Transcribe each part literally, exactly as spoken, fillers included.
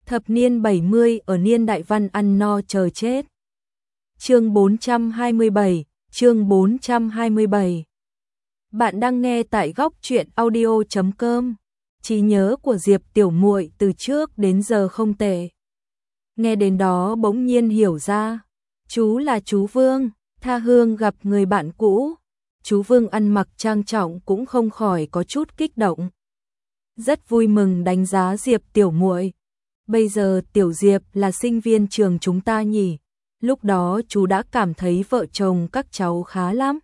Thập niên bảy mươi ở niên đại văn ăn no chờ chết. Chương bốn trăm hai mươi bảy, chương bốn trăm hai mươi bảy. Bạn đang nghe tại góc truyện audio chấm com. Trí nhớ của Diệp tiểu muội từ trước đến giờ không tệ. Nghe đến đó bỗng nhiên hiểu ra, chú là chú Vương, tha hương gặp người bạn cũ. Chú Vương ăn mặc trang trọng cũng không khỏi có chút kích động. Rất vui mừng đánh giá Diệp tiểu muội. Bây giờ tiểu Diệp là sinh viên trường chúng ta nhỉ? Lúc đó chú đã cảm thấy vợ chồng các cháu khá lắm.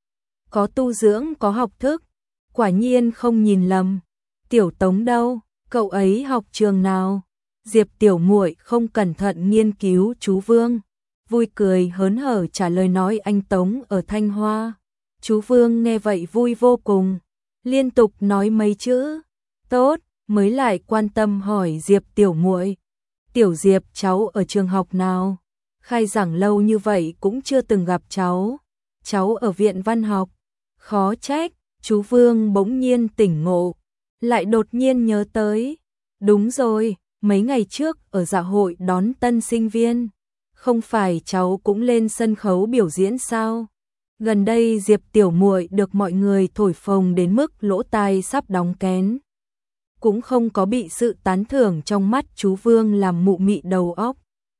Có tu dưỡng, có học thức. Quả nhiên không nhìn lầm. Tiểu Tống đâu? Cậu ấy học trường nào? Diệp tiểu muội không cẩn thận nghiên cứu chú Vương. Vui cười hớn hở trả lời nói anh Tống ở Thanh Hoa. Chú Vương nghe vậy vui vô cùng. Liên tục nói mấy chữ. Tốt, mới lại quan tâm hỏi Diệp tiểu muội. Tiểu Diệp cháu ở trường học nào? Khai giảng lâu như vậy cũng chưa từng gặp cháu. Cháu ở viện văn học. Khó trách, chú Vương bỗng nhiên tỉnh ngộ. Lại đột nhiên nhớ tới. Đúng rồi, mấy ngày trước ở dạ hội đón tân sinh viên. Không phải cháu cũng lên sân khấu biểu diễn sao? Gần đây Diệp tiểu muội được mọi người thổi phồng đến mức lỗ tai sắp đóng kén. Cũng không có bị sự tán thưởng trong mắt chú Vương làm mụ mị đầu óc.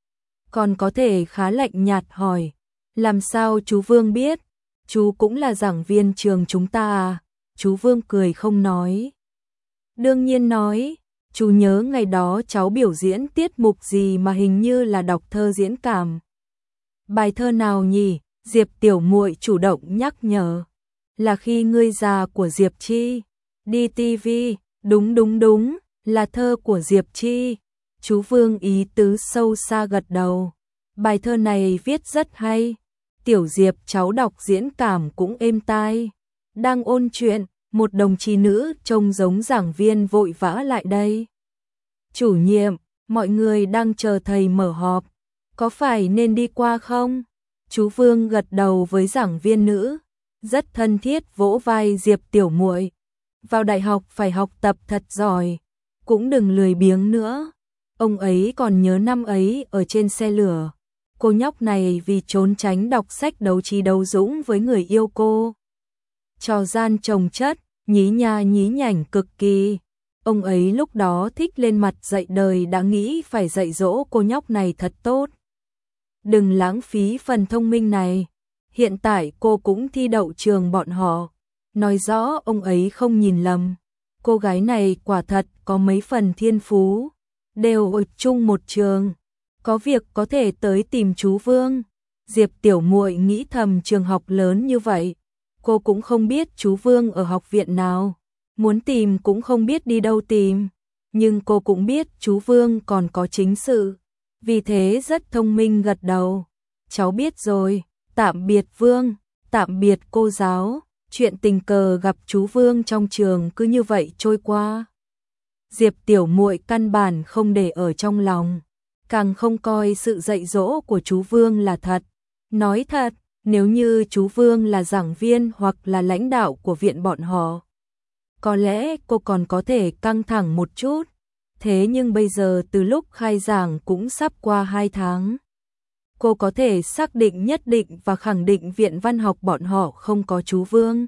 Còn có thể khá lạnh nhạt hỏi, làm sao chú Vương biết? Chú cũng là giảng viên trường chúng ta à? Chú Vương cười không nói. Đương nhiên nói, chú nhớ ngày đó cháu biểu diễn tiết mục gì mà hình như là đọc thơ diễn cảm. Bài thơ nào nhỉ? Diệp tiểu muội chủ động nhắc nhở. Là khi ngươi già của Diệp Chi. Đi ti vi, đúng đúng đúng, là thơ của Diệp Chi. Chú Vương ý tứ sâu xa gật đầu. Bài thơ này viết rất hay. Tiểu Diệp cháu đọc diễn cảm cũng êm tai. Đang ôn chuyện, một đồng chí nữ trông giống giảng viên vội vã lại đây. Chủ nhiệm, mọi người đang chờ thầy mở họp. Có phải nên đi qua không? Chú Vương gật đầu với giảng viên nữ. Rất thân thiết vỗ vai Diệp tiểu muội. Vào đại học phải học tập thật giỏi. Cũng đừng lười biếng nữa. Ông ấy còn nhớ năm ấy ở trên xe lửa. Cô nhóc này vì trốn tránh đọc sách đấu trí đấu dũng với người yêu cô. Trò gian chồng chất, nhí nha nhí nhảnh cực kỳ. Ông ấy lúc đó thích lên mặt dạy đời đã nghĩ phải dạy dỗ cô nhóc này thật tốt. Đừng lãng phí phần thông minh này. Hiện tại cô cũng thi đậu trường bọn họ. Nói rõ ông ấy không nhìn lầm. Cô gái này quả thật có mấy phần thiên phú. Đều ở chung một trường. Có việc có thể tới tìm chú Vương. Diệp tiểu muội nghĩ thầm trường học lớn như vậy. Cô cũng không biết chú Vương ở học viện nào. Muốn tìm cũng không biết đi đâu tìm. Nhưng cô cũng biết chú Vương còn có chính sự. Vì thế rất thông minh gật đầu. Cháu biết rồi, tạm biệt Vương, tạm biệt cô giáo. Chuyện tình cờ gặp chú Vương trong trường cứ như vậy trôi qua. Diệp tiểu muội căn bản không để ở trong lòng. Càng không coi sự dạy dỗ của chú Vương là thật. Nói thật, nếu như chú Vương là giảng viên hoặc là lãnh đạo của viện bọn họ, có lẽ cô còn có thể căng thẳng một chút. Thế nhưng bây giờ từ lúc khai giảng cũng sắp qua hai tháng. Cô có thể xác định nhất định và khẳng định viện văn học bọn họ không có chú Vương.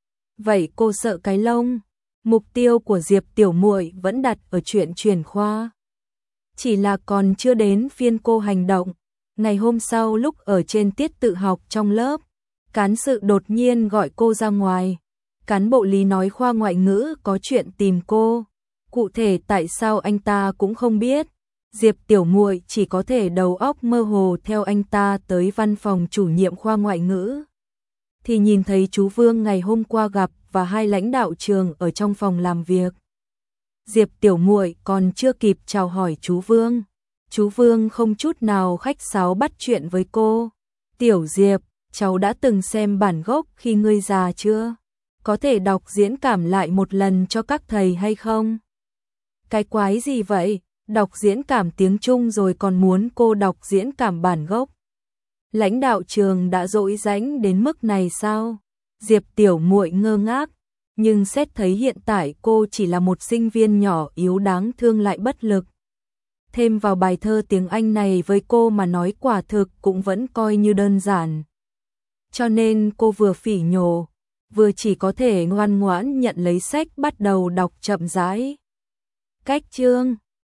Vậy cô sợ cái lông? Mục tiêu của Diệp tiểu muội vẫn đặt ở chuyện chuyển khoa. Chỉ là còn chưa đến phiên cô hành động. Ngày hôm sau lúc ở trên tiết tự học trong lớp, cán sự đột nhiên gọi cô ra ngoài. Cán bộ lý nói khoa ngoại ngữ có chuyện tìm cô. Cụ thể tại sao anh ta cũng không biết. Diệp tiểu muội chỉ có thể đầu óc mơ hồ theo anh ta tới văn phòng chủ nhiệm khoa ngoại ngữ. Thì nhìn thấy chú Vương ngày hôm qua gặp và hai lãnh đạo trường ở trong phòng làm việc. Diệp tiểu muội còn chưa kịp chào hỏi chú Vương. Chú Vương không chút nào khách sáo bắt chuyện với cô. Tiểu Diệp, cháu đã từng xem bản gốc khi ngươi già chưa? Có thể đọc diễn cảm lại một lần cho các thầy hay không? Cái quái gì vậy? Đọc diễn cảm tiếng Trung rồi còn muốn cô đọc diễn cảm bản gốc. Lãnh đạo trường đã dỗi dãnh đến mức này sao? Diệp tiểu muội ngơ ngác, nhưng xét thấy hiện tại cô chỉ là một sinh viên nhỏ yếu đáng thương lại bất lực. thêm vào bài thơ tiếng Anh này với cô mà nói quả thực cũng vẫn coi như đơn giản. Cho nên cô vừa phỉ nhổ, vừa chỉ có thể ngoan ngoãn nhận lấy sách bắt đầu đọc chậm rãi. Cách chương